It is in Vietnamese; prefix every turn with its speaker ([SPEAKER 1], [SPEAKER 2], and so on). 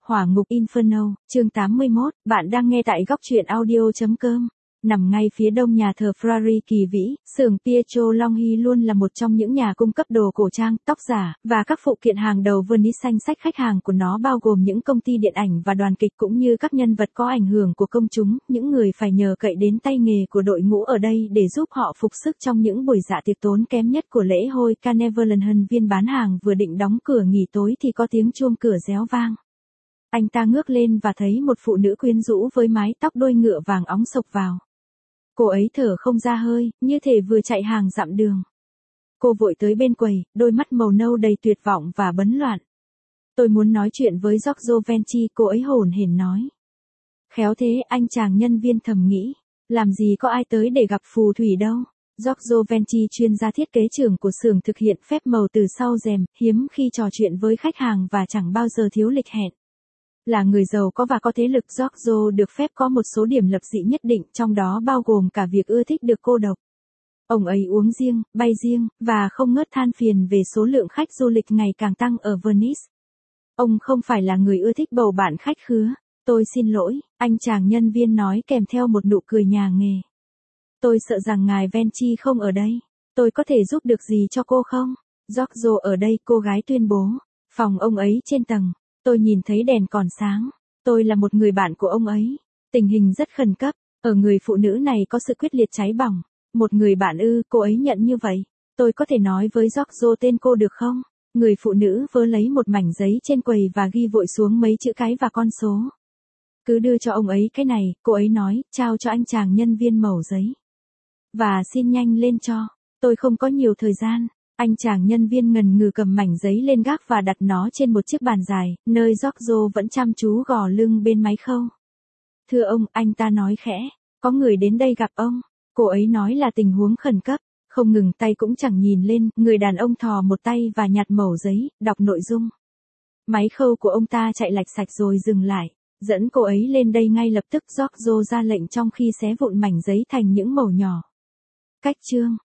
[SPEAKER 1] Hỏa ngục Inferno, chương 81, bạn đang nghe tại góc truyện audio.com. Nằm ngay phía đông nhà thờ Frari Kỳ Vĩ, xưởng Pietro Longhi luôn là một trong những nhà cung cấp đồ cổ trang, tóc giả, và các phụ kiện hàng đầu Venice. Danh sách khách hàng của nó bao gồm những công ty điện ảnh và đoàn kịch cũng như các nhân vật có ảnh hưởng của công chúng, những người phải nhờ cậy đến tay nghề của đội ngũ ở đây để giúp họ phục sức trong những buổi dạ tiệc tốn kém nhất của lễ hội Carnival. Viên bán hàng vừa định đóng cửa nghỉ tối thì có tiếng chuông cửa réo vang. Anh ta ngước lên và thấy một phụ nữ quyến rũ với mái tóc đuôi ngựa vàng óng xộc vào. Cô ấy thở không ra hơi, như thể vừa chạy hàng dặm đường. Cô vội tới bên quầy, đôi mắt màu nâu đầy tuyệt vọng và bấn loạn. Tôi muốn nói chuyện với Giorgio Venci, cô ấy hổn hển nói. Khéo thế, anh chàng nhân viên thầm nghĩ. Làm gì có ai tới để gặp phù thủy đâu. Giorgio Venci, chuyên gia thiết kế trưởng của xưởng thực hiện phép màu từ sau rèm, hiếm khi trò chuyện với khách hàng và chẳng bao giờ thiếu lịch hẹn. Là người giàu có và có thế lực, Giorgio được phép có một số điểm lập dị nhất định, trong đó bao gồm cả việc ưa thích được cô độc. Ông ấy uống riêng, bay riêng, và không ngớt than phiền về số lượng khách du lịch ngày càng tăng ở Venice. Ông không phải là người ưa thích bầu bạn khách khứa. Tôi xin lỗi, anh chàng nhân viên nói kèm theo một nụ cười nhà nghề. Tôi sợ rằng ngài Venci không ở đây. Tôi có thể giúp được gì cho cô không? Giorgio ở đây, cô gái tuyên bố. Phòng ông ấy trên tầng. Tôi nhìn thấy đèn còn sáng. Tôi là một người bạn của ông ấy. Tình hình rất khẩn cấp. Ở người phụ nữ này có sự quyết liệt cháy bỏng. Một người bạn ư, cô ấy nhận như vậy. Tôi có thể nói với Giorgio tên cô được không? Người phụ nữ vớ lấy một mảnh giấy trên quầy và ghi vội xuống mấy chữ cái và con số. Cứ đưa cho ông ấy cái này, cô ấy nói, trao cho anh chàng nhân viên mẩu giấy. Và xin nhanh lên cho. Tôi không có nhiều thời gian. Anh chàng nhân viên ngần ngừ cầm mảnh giấy lên gác và đặt nó trên một chiếc bàn dài, nơi Giorgio vẫn chăm chú gò lưng bên máy khâu. Thưa ông, anh ta nói khẽ, có người đến đây gặp ông. Cô ấy nói là tình huống khẩn cấp. Không ngừng tay cũng chẳng nhìn lên, người đàn ông thò một tay và nhặt mẩu giấy, đọc nội dung. Máy khâu của ông ta chạy lạch sạch rồi dừng lại. Dẫn cô ấy lên đây ngay lập tức, Giorgio ra lệnh trong khi xé vụn mảnh giấy thành những mẩu nhỏ. Cách chương